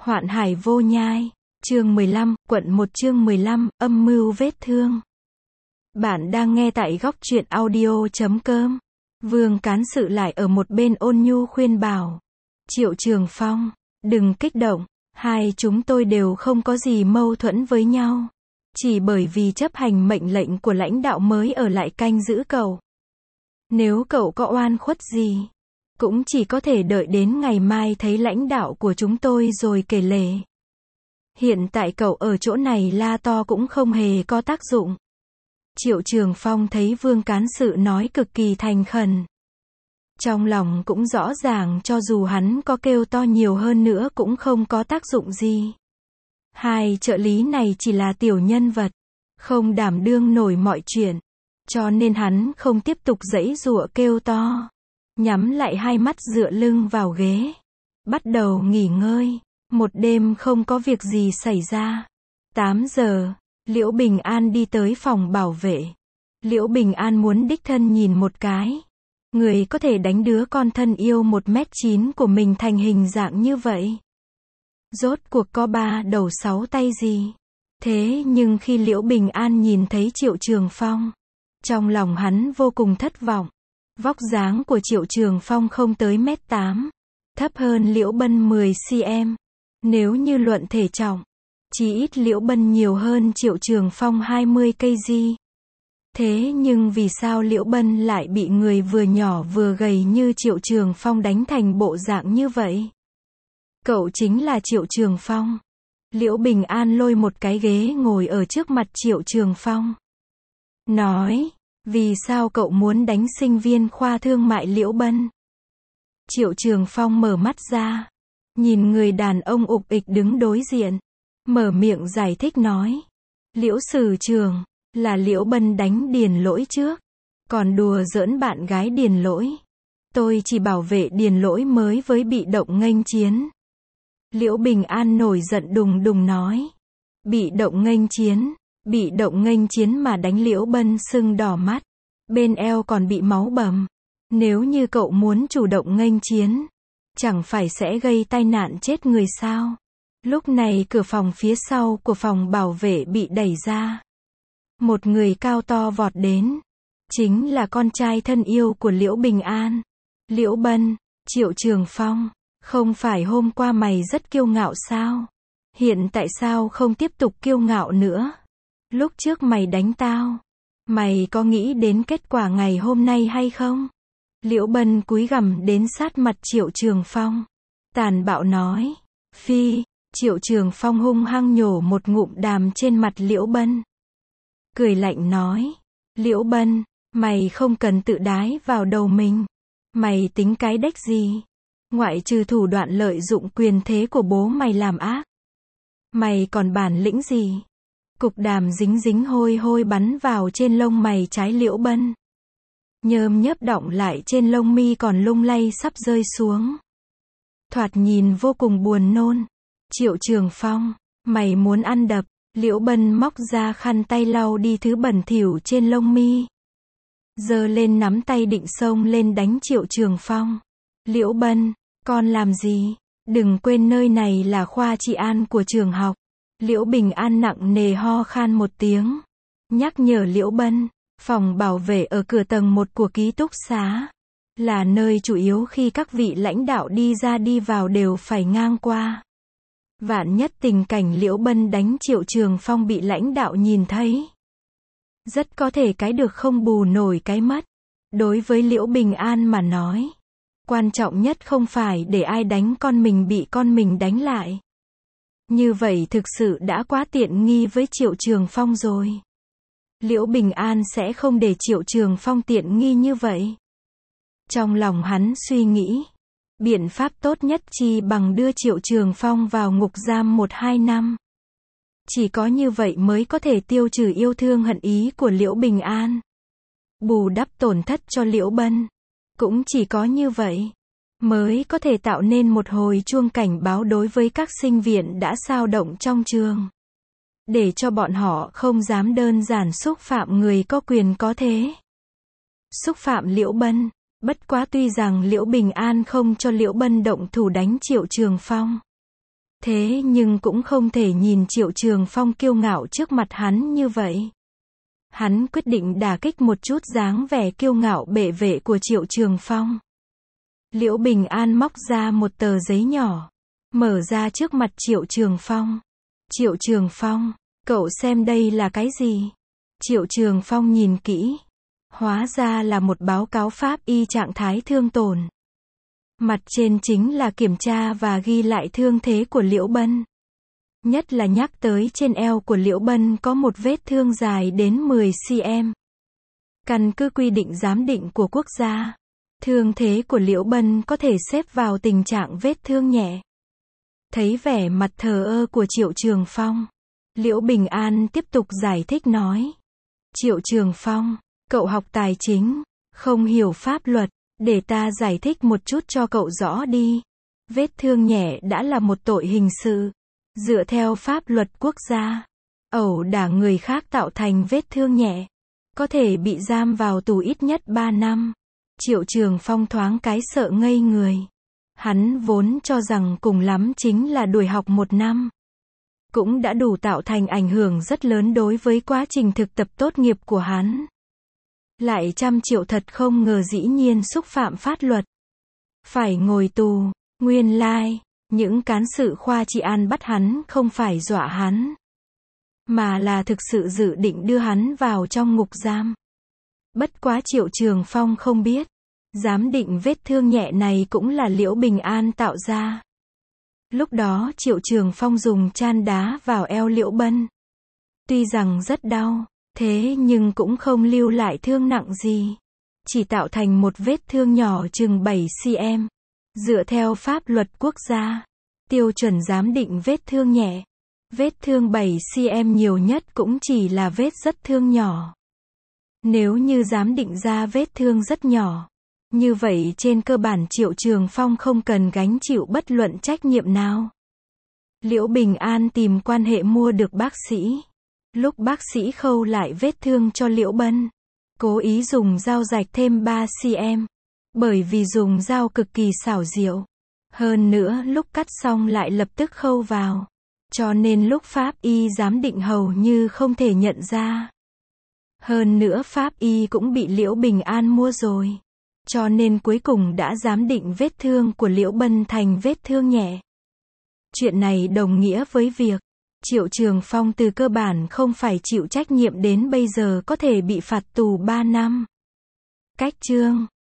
Hoạn hải vô nhai. Chương 15, quận 1 chương 15, âm mưu vết thương. Bạn đang nghe tại góc truyện audio.com. Vương Cán Sự lại ở một bên ôn nhu khuyên bảo. Triệu Trường Phong, đừng kích động, hai chúng tôi đều không có gì mâu thuẫn với nhau. Chỉ bởi vì chấp hành mệnh lệnh của lãnh đạo mới ở lại canh giữ cậu. Nếu cậu có oan khuất gì, cũng chỉ có thể đợi đến ngày mai thấy lãnh đạo của chúng tôi rồi kể lể. Hiện tại cậu ở chỗ này la to cũng không hề có tác dụng. Triệu Trường Phong thấy Vương Cán Sự nói cực kỳ thành khẩn. Trong lòng cũng rõ ràng cho dù hắn có kêu to nhiều hơn nữa cũng không có tác dụng gì. Hai trợ lý này chỉ là tiểu nhân vật, không đảm đương nổi mọi chuyện. Cho nên hắn không tiếp tục giãy giụa kêu to. Nhắm lại hai mắt dựa lưng vào ghế. Bắt đầu nghỉ ngơi. Một đêm không có việc gì xảy ra. 8 giờ, Liễu Bình An đi tới phòng bảo vệ. Liễu Bình An muốn đích thân nhìn một cái. Người có thể đánh đứa con thân yêu 1m9 của mình thành hình dạng như vậy. Rốt cuộc có 3 đầu 6 tay gì. Thế nhưng khi Liễu Bình An nhìn thấy Triệu Trường Phong, trong lòng hắn vô cùng thất vọng. Vóc dáng của Triệu Trường Phong không tới 1m8, thấp hơn Liễu Bân 10cm. Nếu như luận thể trọng, chỉ ít Liễu Bân nhiều hơn Triệu Trường Phong 20kg. Thế nhưng vì sao Liễu Bân lại bị người vừa nhỏ vừa gầy như Triệu Trường Phong đánh thành bộ dạng như vậy? Cậu chính là Triệu Trường Phong. Liễu Bình An lôi một cái ghế ngồi ở trước mặt Triệu Trường Phong. Nói, vì sao cậu muốn đánh sinh viên khoa thương mại Liễu Bân? Triệu Trường Phong mở mắt ra, nhìn người đàn ông ục ịch đứng đối diện, mở miệng giải thích nói. Liễu Sử Trường, là Liễu Bân đánh Điền Lỗi trước, còn đùa giỡn bạn gái Điền Lỗi. Tôi chỉ bảo vệ Điền Lỗi mới với bị động nghênh chiến. Liễu Bình An nổi giận đùng đùng nói. Bị động nghênh chiến mà đánh Liễu Bân sưng đỏ mắt, bên eo còn bị máu bầm. Nếu như cậu muốn chủ động nghênh chiến, chẳng phải sẽ gây tai nạn chết người sao? Lúc này cửa phòng phía sau của phòng bảo vệ bị đẩy ra. Một người cao to vọt đến. Chính là con trai thân yêu của Liễu Bình An. Liễu Bân, Triệu Trường Phong, không phải hôm qua mày rất kiêu ngạo sao? Hiện tại sao không tiếp tục kiêu ngạo nữa? Lúc trước mày đánh tao, mày có nghĩ đến kết quả ngày hôm nay hay không? Liễu Bân cúi gằm đến sát mặt Triệu Trường Phong, tàn bạo nói. Phi. Triệu Trường Phong hung hăng nhổ một ngụm đàm trên mặt Liễu Bân. Cười lạnh nói. Liễu Bân, mày không cần tự đái vào đầu mình. Mày tính cái đếch gì? Ngoại trừ thủ đoạn lợi dụng quyền thế của bố mày làm ác, mày còn bản lĩnh gì? Cục đàm dính dính hôi hôi bắn vào trên lông mày trái Liễu Bân. Nhớm nhớp đọng lại trên lông mi còn lung lay sắp rơi xuống. Thoạt nhìn vô cùng buồn nôn. Triệu Trường Phong, mày muốn ăn đập? Liễu Bân móc ra khăn tay lau đi thứ bẩn thỉu trên lông mi. Giơ lên nắm tay định xông lên đánh Triệu Trường Phong. Liễu Bân, con làm gì? Đừng quên nơi này là khoa trị an của trường học. Liễu Bình An nặng nề ho khan một tiếng, nhắc nhở Liễu Bân. Phòng bảo vệ ở cửa tầng 1 của ký túc xá, là nơi chủ yếu khi các vị lãnh đạo đi ra đi vào đều phải ngang qua. Vạn nhất tình cảnh Liễu Bân đánh Triệu Trường Phong bị lãnh đạo nhìn thấy, rất có thể cái được không bù nổi cái mất. Đối với Liễu Bình An mà nói, quan trọng nhất không phải để ai đánh con mình bị con mình đánh lại. Như vậy thực sự đã quá tiện nghi với Triệu Trường Phong rồi. Liễu Bình An sẽ không để Triệu Trường Phong tiện nghi như vậy. Trong lòng hắn suy nghĩ, biện pháp tốt nhất chi bằng đưa Triệu Trường Phong vào ngục giam 1-2 năm. Chỉ có như vậy mới có thể tiêu trừ yêu thương hận ý của Liễu Bình An, bù đắp tổn thất cho Liễu Bân. Cũng chỉ có như vậy mới có thể tạo nên một hồi chuông cảnh báo đối với các sinh viên đã xao động trong trường, để cho bọn họ không dám đơn giản xúc phạm người có quyền có thế. Xúc phạm Liễu Bân. Bất quá tuy rằng Liễu Bình An không cho Liễu Bân động thủ đánh Triệu Trường Phong, Thế nhưng cũng không thể nhìn Triệu Trường Phong kiêu ngạo trước mặt hắn như vậy. Hắn quyết định đả kích một chút dáng vẻ kiêu ngạo bệ vệ của Triệu Trường Phong. Liễu Bình An móc ra một tờ giấy nhỏ, mở ra trước mặt Triệu Trường Phong. Triệu Trường Phong, cậu xem đây là cái gì? Triệu Trường Phong nhìn kỹ. Hóa ra là một báo cáo pháp y trạng thái thương tổn. Mặt trên chính là kiểm tra và ghi lại thương thế của Liễu Bân. Nhất là nhắc tới trên eo của Liễu Bân có một vết thương dài đến 10 cm. Căn cứ quy định giám định của quốc gia, thương thế của Liễu Bân có thể xếp vào tình trạng vết thương nhẹ. Thấy vẻ mặt thờ ơ của Triệu Trường Phong, Liễu Bình An tiếp tục giải thích nói. Triệu Trường Phong, cậu học tài chính, không hiểu pháp luật, để ta giải thích một chút cho cậu rõ đi. Vết thương nhẹ đã là một tội hình sự. Dựa theo pháp luật quốc gia, ẩu đả người khác tạo thành vết thương nhẹ, có thể bị giam vào tù ít nhất 3 năm. Triệu Trường Phong thoáng cái sợ ngây người. Hắn vốn cho rằng cùng lắm chính là đuổi học 1 năm. Cũng đã đủ tạo thành ảnh hưởng rất lớn đối với quá trình thực tập tốt nghiệp của hắn. Lại 100 triệu thật không ngờ dĩ nhiên xúc phạm pháp luật. Phải ngồi tù, nguyên lai. Những cán sự khoa trị an bắt hắn không phải dọa hắn, mà là thực sự dự định đưa hắn vào trong ngục giam. Bất quá Triệu Trường Phong không biết, giám định vết thương nhẹ này cũng là Liễu Bình An tạo ra. Lúc đó Triệu Trường Phong dùng chan đá vào eo Liễu Bân. Tuy rằng rất đau, thế nhưng cũng không lưu lại thương nặng gì. Chỉ tạo thành một vết thương nhỏ chừng 7 cm. Dựa theo pháp luật quốc gia, tiêu chuẩn giám định vết thương nhẹ, vết thương 7 cm nhiều nhất cũng chỉ là vết rất thương nhỏ. Nếu như giám định ra vết thương rất nhỏ, như vậy trên cơ bản Triệu Trường Phong không cần gánh chịu bất luận trách nhiệm nào. Liễu Bình An tìm quan hệ mua được bác sĩ. Lúc bác sĩ khâu lại vết thương cho Liễu Bân, cố ý dùng dao rạch thêm 3 cm. Bởi vì dùng dao cực kỳ xảo diệu. Hơn nữa lúc cắt xong lại lập tức khâu vào. Cho nên lúc pháp y giám định hầu như không thể nhận ra. Hơn nữa pháp y cũng bị Liễu Bình An mua rồi. Cho nên cuối cùng đã giám định vết thương của Liễu Bân thành vết thương nhẹ. Chuyện này đồng nghĩa với việc Triệu Trường Phong từ cơ bản không phải chịu trách nhiệm đến bây giờ có thể bị phạt tù 3 năm. Cách chương